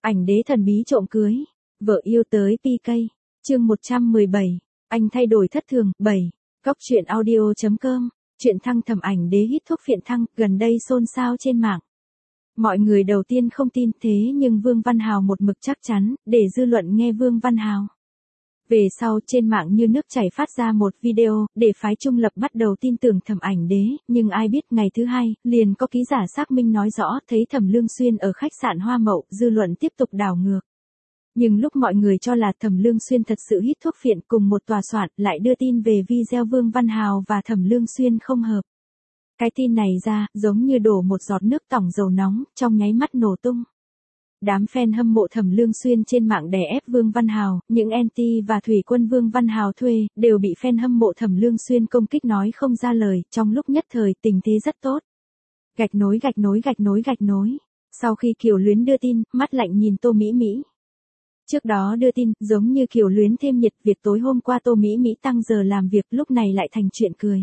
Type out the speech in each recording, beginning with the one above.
Ảnh đế thần bí trộm cưới. Vợ yêu tới PK. Chương 117. Anh thay đổi thất thường. 7. Góc truyện audio.com. Chuyện thăng thẩm ảnh đế hít thuốc phiện thăng, gần đây xôn xao trên mạng. Mọi người đầu tiên không tin thế nhưng Vương Văn Hào một mực chắc chắn, để dư luận nghe Vương Văn Hào. Về sau trên mạng như nước chảy phát ra một video, để phái trung lập bắt đầu tin tưởng thẩm ảnh đế, nhưng ai biết ngày thứ hai, liền có ký giả xác minh nói rõ thấy Thẩm Lương Xuyên ở khách sạn Hoa Mậu, dư luận tiếp tục đảo ngược. Nhưng lúc mọi người cho là Thẩm Lương Xuyên thật sự hít thuốc phiện cùng một tòa soạn lại đưa tin về video Vương Văn Hào và Thẩm Lương Xuyên không hợp. Cái tin này ra, giống như đổ một giọt nước tỏng dầu nóng, trong nháy mắt nổ tung. Đám fan hâm mộ Thẩm Lương Xuyên trên mạng đè ép Vương Văn Hào, những anti và thủy quân Vương Văn Hào thuê, đều bị fan hâm mộ Thẩm Lương Xuyên công kích nói không ra lời, trong lúc nhất thời tình thế rất tốt. Gạch nối. Sau khi Kiều Luyến đưa tin, mắt lạnh nhìn Tô Mỹ Mỹ. Trước đó đưa tin, giống như Kiều Luyến thêm nhiệt, việc tối hôm qua Tô Mỹ Mỹ tăng giờ làm việc lúc này lại thành chuyện cười.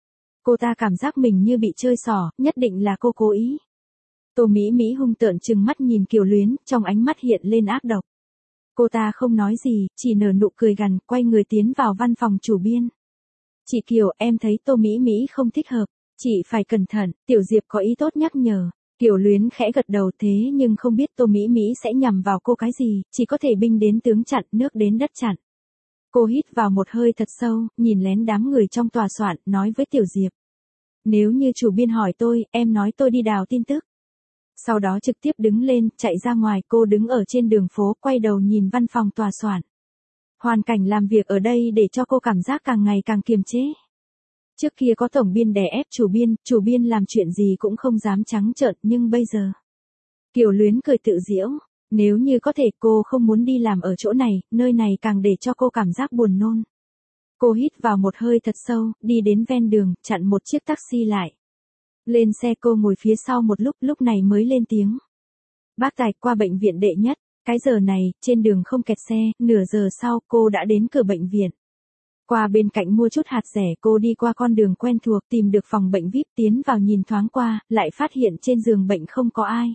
Cô ta cảm giác mình như bị chơi xỏ, nhất định là cô cố ý. Tô Mỹ Mỹ hung tợn trừng mắt nhìn Kiều Luyến, trong ánh mắt hiện lên ác độc. Cô ta không nói gì, chỉ nở nụ cười gằn, quay người tiến vào văn phòng chủ biên. Chị Kiều, em thấy Tô Mỹ Mỹ không thích hợp, chị phải cẩn thận, Tiểu Diệp có ý tốt nhắc nhở. Kiều Luyến khẽ gật đầu thế nhưng không biết Tô Mỹ Mỹ sẽ nhằm vào cô cái gì, chỉ có thể binh đến tướng chặn, nước đến đất chặn. Cô hít vào một hơi thật sâu, nhìn lén đám người trong tòa soạn, nói với Tiểu Diệp. Nếu như chủ biên hỏi tôi, em nói tôi đi đào tin tức. Sau đó trực tiếp đứng lên, chạy ra ngoài, cô đứng ở trên đường phố, quay đầu nhìn văn phòng tòa soạn. Hoàn cảnh làm việc ở đây để cho cô cảm giác càng ngày càng kiềm chế. Trước kia có tổng biên đè ép chủ biên làm chuyện gì cũng không dám trắng trợn, nhưng bây giờ. Kiều Luyến cười tự giễu, nếu như có thể cô không muốn đi làm ở chỗ này, nơi này càng để cho cô cảm giác buồn nôn. Cô hít vào một hơi thật sâu, đi đến ven đường, chặn một chiếc taxi lại. Lên xe cô ngồi phía sau một lúc này mới lên tiếng. Bác Tài, qua bệnh viện đệ nhất, cái giờ này, trên đường không kẹt xe, nửa giờ sau cô đã đến cửa bệnh viện. Qua bên cạnh mua chút hạt rẻ, cô đi qua con đường quen thuộc, tìm được phòng bệnh VIP, tiến vào nhìn thoáng qua, lại phát hiện trên giường bệnh không có ai.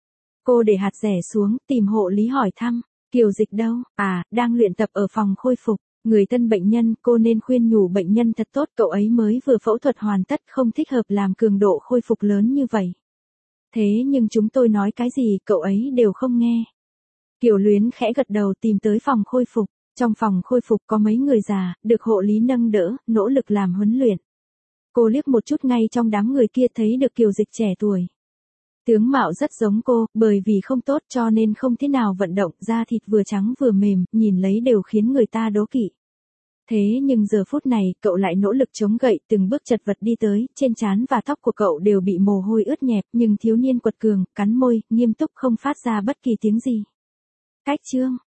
Cô để hạt rẻ xuống, tìm hộ lý hỏi thăm, Kiều Dịch đâu, đang luyện tập ở phòng khôi phục. Người tân bệnh nhân, cô nên khuyên nhủ bệnh nhân thật tốt, cậu ấy mới vừa phẫu thuật hoàn tất, không thích hợp làm cường độ khôi phục lớn như vậy. Thế nhưng chúng tôi nói cái gì, cậu ấy đều không nghe. Kiều Luyến khẽ gật đầu tìm tới phòng khôi phục. Trong phòng khôi phục có mấy người già, được hộ lý nâng đỡ, nỗ lực làm huấn luyện. Cô liếc một chút ngay trong đám người kia thấy được Kiều Dịch trẻ tuổi. Tướng mạo rất giống cô, bởi vì không tốt cho nên không thế nào vận động, da thịt vừa trắng vừa mềm, nhìn lấy đều khiến người ta đố kỵ. Thế nhưng giờ phút này, cậu lại nỗ lực chống gậy, từng bước chật vật đi tới, trên trán và tóc của cậu đều bị mồ hôi ướt nhẹp, nhưng thiếu niên quật cường, cắn môi, nghiêm túc không phát ra bất kỳ tiếng gì. Cách chương,